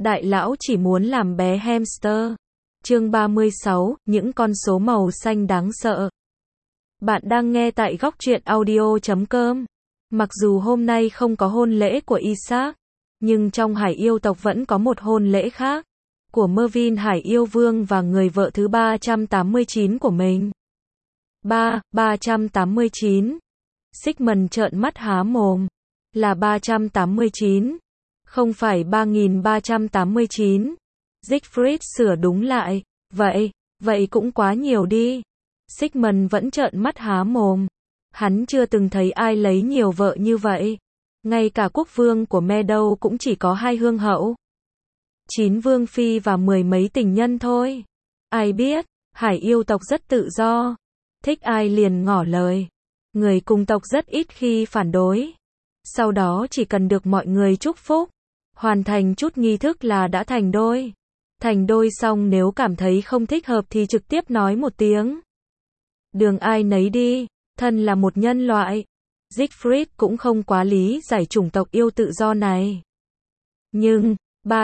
Đại lão chỉ muốn làm bé hamster. Chương 36, những con số màu xanh đáng sợ. Bạn đang nghe tại góc truyện audio.com. Mặc dù hôm nay không có hôn lễ của Isaac, nhưng trong Hải Yêu tộc vẫn có một hôn lễ khác, của Mervyn Hải Yêu Vương và người vợ thứ 389 của mình. 389. Sigmund trợn mắt há mồm. Là 389. Không phải 3389. Siegfried sửa đúng lại. Vậy cũng quá nhiều đi. Sigmund vẫn trợn mắt há mồm. Hắn chưa từng thấy ai lấy nhiều vợ như vậy. Ngay cả quốc vương của Meadow cũng chỉ có 2 hương hậu, 9 vương phi và 10 mấy tình nhân thôi. Ai biết, Hải Yêu tộc rất tự do. Thích ai liền ngỏ lời. Người cùng tộc rất ít khi phản đối. Sau đó chỉ cần được mọi người chúc phúc, hoàn thành chút nghi thức là đã thành đôi. Thành đôi xong nếu cảm thấy không thích hợp thì trực tiếp nói một tiếng. Đường ai nấy đi, thân là một nhân loại. Siegfried cũng không quá lý giải chủng tộc yêu tự do này. Nhưng,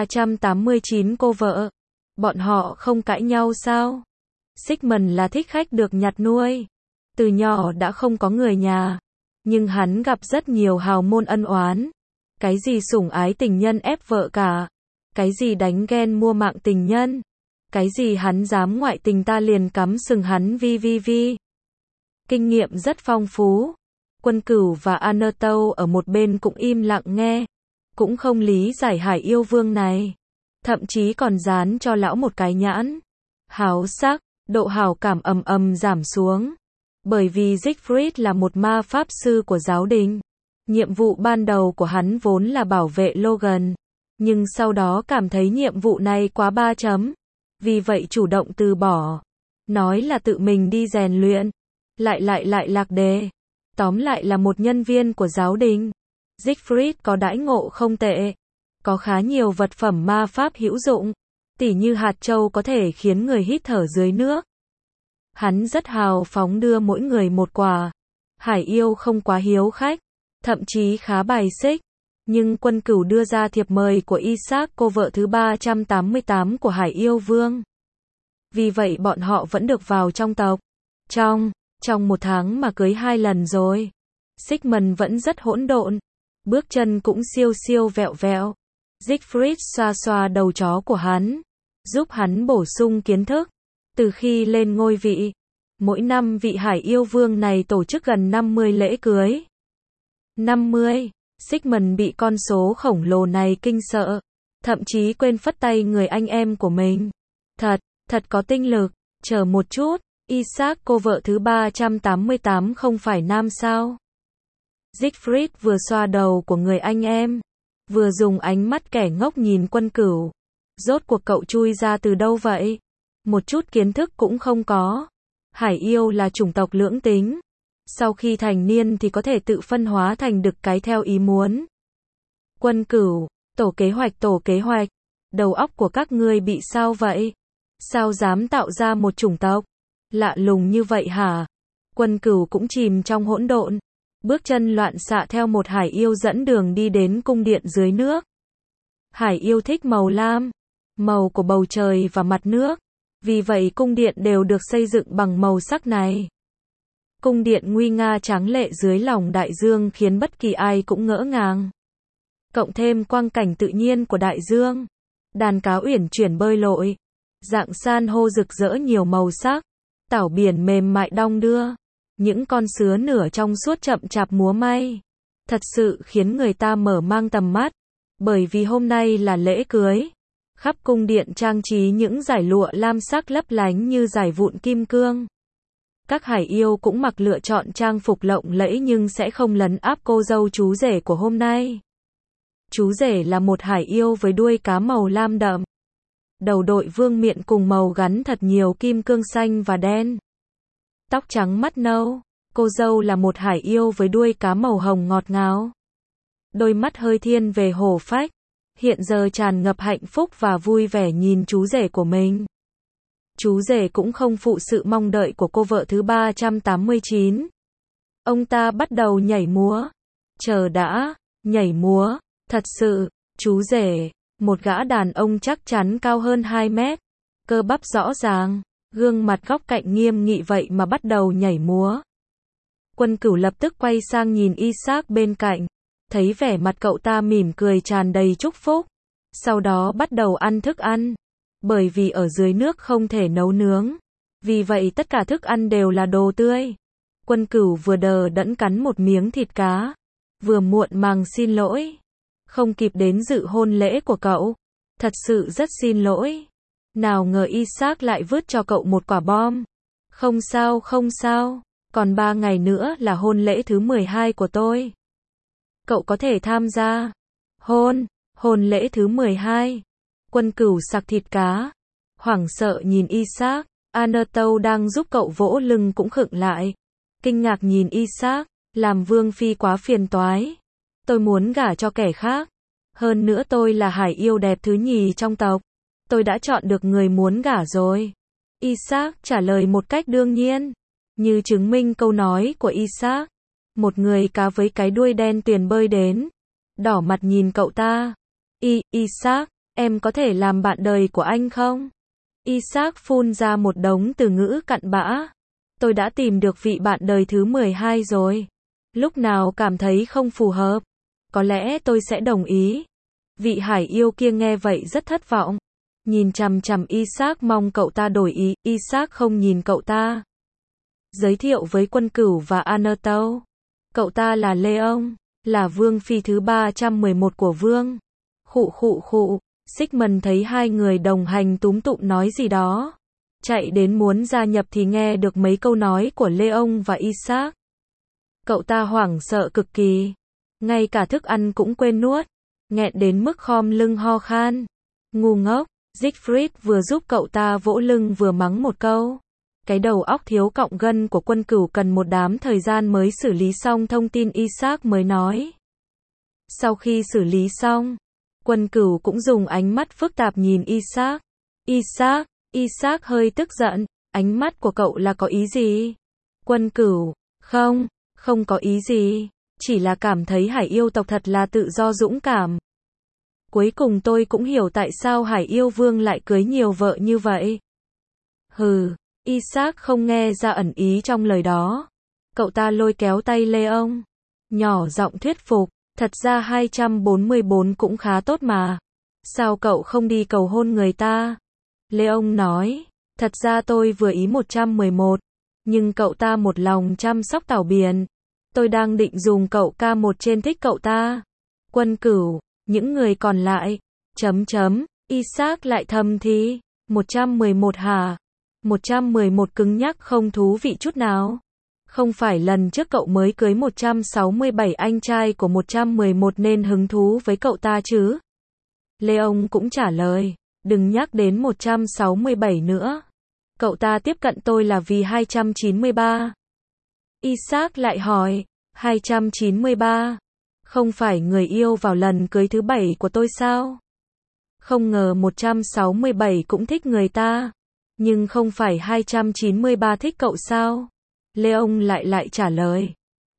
389 cô vợ, bọn họ không cãi nhau sao? Sigmund là thích khách được nhặt nuôi. Từ nhỏ đã không có người nhà. Nhưng hắn gặp rất nhiều hào môn ân oán. Cái gì sủng ái tình nhân ép vợ cả. Cái gì đánh ghen mua mạng tình nhân. Cái gì hắn dám ngoại tình ta liền cắm sừng hắn vi. Kinh nghiệm rất phong phú. Quân Cửu và Anatole ở một bên cũng im lặng nghe. Cũng không lý giải Hải Yêu Vương này. Thậm chí còn dán cho lão một cái nhãn. Háo sắc, độ hảo cảm ầm giảm xuống. Bởi vì Siegfried là một ma pháp sư của giáo đình. Nhiệm vụ ban đầu của hắn vốn là bảo vệ Logan. Nhưng sau đó cảm thấy nhiệm vụ này quá 3 chấm. Vì vậy chủ động từ bỏ. Nói là tự mình đi rèn luyện. Lại lạc đề. Tóm lại là một nhân viên của giáo đình. Siegfried có đãi ngộ không tệ. Có khá nhiều vật phẩm ma pháp hữu dụng. Tỉ như hạt châu có thể khiến người hít thở dưới nước. Hắn rất hào phóng đưa mỗi người một quà. Hải Yêu không quá hiếu khách, thậm chí khá bài xích. Nhưng Quân Cửu đưa ra thiệp mời của Isaac, cô vợ thứ 388 của Hải Yêu Vương. Vì vậy bọn họ vẫn được vào trong tộc. Trong 1 tháng mà cưới 2 lần rồi. Sigmund vẫn rất hỗn độn. Bước chân cũng siêu vẹo. Siegfried xoa đầu chó của hắn, giúp hắn bổ sung kiến thức. Từ khi lên ngôi vị, mỗi năm vị Hải Yêu Vương này tổ chức gần 50 lễ cưới. 50, Sigmund bị con số khổng lồ này kinh sợ, thậm chí quên phất tay người anh em của mình. Thật có tinh lực, chờ một chút, Isaac cô vợ thứ 388 không phải nam sao? Siegfried vừa xoa đầu của người anh em, vừa dùng ánh mắt kẻ ngốc nhìn Quân Cửu. Rốt cuộc cậu chui ra từ đâu vậy? Một chút kiến thức cũng không có. Hải Yêu là chủng tộc lưỡng tính. Sau khi thành niên thì có thể tự phân hóa thành đực cái theo ý muốn. Quân Cửu, tổ kế hoạch. Đầu óc của các ngươi bị sao vậy? Sao dám tạo ra một chủng tộc lạ lùng như vậy hả? Quân Cửu cũng chìm trong hỗn độn. Bước chân loạn xạ theo một Hải Yêu dẫn đường đi đến cung điện dưới nước. Hải Yêu thích màu lam, màu của bầu trời và mặt nước. Vì vậy cung điện đều được xây dựng bằng màu sắc này. Cung điện nguy nga tráng lệ dưới lòng đại dương khiến bất kỳ ai cũng ngỡ ngàng. Cộng thêm quang cảnh tự nhiên của đại dương. Đàn cá uyển chuyển bơi lội. Rạng san hô rực rỡ nhiều màu sắc. Tảo biển mềm mại đong đưa. Những con sứa nửa trong suốt chậm chạp múa may. Thật sự khiến người ta mở mang tầm mắt. Bởi vì hôm nay là lễ cưới. Khắp cung điện trang trí những dải lụa lam sắc lấp lánh như dải vụn kim cương. Các Hải Yêu cũng mặc lựa chọn trang phục lộng lẫy nhưng sẽ không lấn áp cô dâu chú rể của hôm nay. Chú rể là một Hải Yêu với đuôi cá màu lam đậm. Đầu đội vương miện cùng màu gắn thật nhiều kim cương xanh và đen. Tóc trắng mắt nâu. Cô dâu là một Hải Yêu với đuôi cá màu hồng ngọt ngào. Đôi mắt hơi thiên về hổ phách. Hiện giờ tràn ngập hạnh phúc và vui vẻ nhìn chú rể của mình. Chú rể cũng không phụ sự mong đợi của cô vợ thứ 389. Ông ta bắt đầu nhảy múa. Chờ đã, nhảy múa, thật sự, chú rể, Một gã đàn ông chắc chắn cao hơn 2 mét, cơ bắp rõ ràng, gương mặt góc cạnh nghiêm nghị vậy mà bắt đầu nhảy múa. Quân Cửu lập tức quay sang nhìn Isaac bên cạnh, thấy vẻ mặt cậu ta mỉm cười tràn đầy chúc phúc, sau đó bắt đầu ăn thức ăn, bởi vì ở dưới nước không thể nấu nướng, vì vậy tất cả thức ăn đều là đồ tươi. Quân Cửu vừa đờ đẫn cắn một miếng thịt cá, vừa muộn màng xin lỗi, không kịp đến dự hôn lễ của cậu, thật sự rất xin lỗi. Nào ngờ Isaac lại vứt cho cậu một quả bom. Không sao không sao, còn 3 ngày nữa là hôn lễ thứ 12 của tôi. Cậu có thể tham gia. Hôn lễ thứ 12. Quân Cửu sặc thịt cá, hoảng sợ nhìn Isaac, Anatole đang giúp cậu vỗ lưng cũng khựng lại, kinh ngạc nhìn Isaac, làm vương phi quá phiền toái. Tôi muốn gả cho kẻ khác, hơn nữa tôi là hải yêu đẹp thứ nhì trong tộc. Tôi đã chọn được người muốn gả rồi. Isaac trả lời một cách đương nhiên, như chứng minh câu nói của Isaac. Một người cá với cái đuôi đen tuyền bơi đến, đỏ mặt nhìn cậu ta. Isaac, em có thể làm bạn đời của anh không? Isaac phun ra một đống từ ngữ cặn bã. Tôi đã tìm được vị bạn đời thứ 12 rồi. Lúc nào cảm thấy không phù hợp, có lẽ tôi sẽ đồng ý. Vị hải yêu kia nghe vậy rất thất vọng, nhìn chằm chằm Isaac mong cậu ta đổi ý. Isaac không nhìn cậu ta. Giới thiệu với Quân Cửu và Anatole. Cậu ta là Leon, là vương phi thứ 311 của vương. Khụ. Sigmund thấy hai người đồng hành túm tụm nói gì đó, chạy đến muốn gia nhập thì nghe được mấy câu nói của Leon và Isaac. Cậu ta hoảng sợ cực kỳ, ngay cả thức ăn cũng quên nuốt, nghẹn đến mức khom lưng ho khan. Ngu ngốc. Siegfried vừa giúp cậu ta vỗ lưng vừa mắng một câu. Cái đầu óc thiếu cọng gân của Quân Cửu cần một đám thời gian mới xử lý xong thông tin. Isaac mới nói. Sau khi xử lý xong, Quân Cửu cũng dùng ánh mắt phức tạp nhìn Isaac. Isaac hơi tức giận, ánh mắt của cậu là có ý gì? Quân Cửu, không có ý gì, chỉ là cảm thấy hải yêu tộc thật là tự do dũng cảm. Cuối cùng tôi cũng hiểu tại sao hải yêu vương lại cưới nhiều vợ như vậy. Hừ, Isaac không nghe ra ẩn ý trong lời đó. Cậu ta lôi kéo tay Leon, nhỏ giọng thuyết phục, thật ra 244 cũng khá tốt mà. Sao cậu không đi cầu hôn người ta? Leon nói, thật ra tôi vừa ý 111, nhưng cậu ta một lòng chăm sóc tảo biển. Tôi đang định dùng cậu K1 trên thích cậu ta. Quân Cửu, những người còn lại, Isaac lại thầm thì, 111 hả? 111 cứng nhắc không thú vị chút nào. Không phải lần trước cậu mới cưới 167 anh trai của 111 nên hứng thú với cậu ta chứ? Leon cũng trả lời, đừng nhắc đến 167 nữa. Cậu ta tiếp cận tôi là vì 293. Isaac lại hỏi, 293? Không phải người yêu vào lần cưới thứ 7 của tôi sao? Không ngờ 167 cũng thích người ta. Nhưng không phải 293 thích cậu sao? Leon lại trả lời.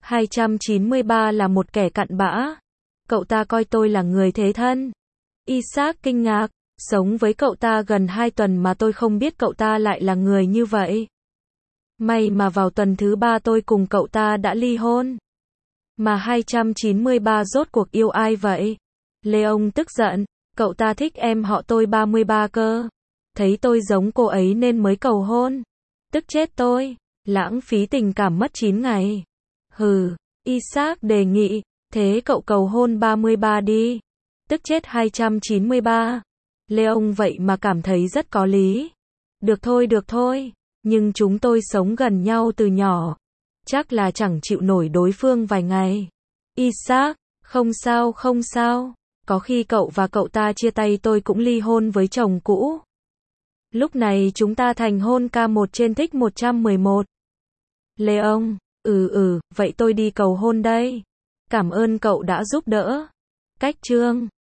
293 là một kẻ cặn bã. Cậu ta coi tôi là người thế thân. Isaac kinh ngạc, sống với cậu ta gần 2 tuần mà tôi không biết cậu ta lại là người như vậy. May mà vào tuần thứ 3 tôi cùng cậu ta đã ly hôn. Mà 293 rốt cuộc yêu ai vậy? Leon tức giận, cậu ta thích em họ tôi 33 cơ. Thấy tôi giống cô ấy nên mới cầu hôn. Tức chết tôi, lãng phí tình cảm mất 9 ngày. Hừ, Isaac đề nghị, thế cậu cầu hôn 33 đi. Tức chết 293. Leon vậy mà cảm thấy rất có lý. Được thôi, nhưng chúng tôi sống gần nhau từ nhỏ. Chắc là chẳng chịu nổi đối phương vài ngày. Isaac, không sao. Có khi cậu và cậu ta chia tay tôi cũng ly hôn với chồng cũ. Lúc này chúng ta thành hôn K1 trên thích 111. Leon, vậy tôi đi cầu hôn đây. Cảm ơn cậu đã giúp đỡ. Cách chương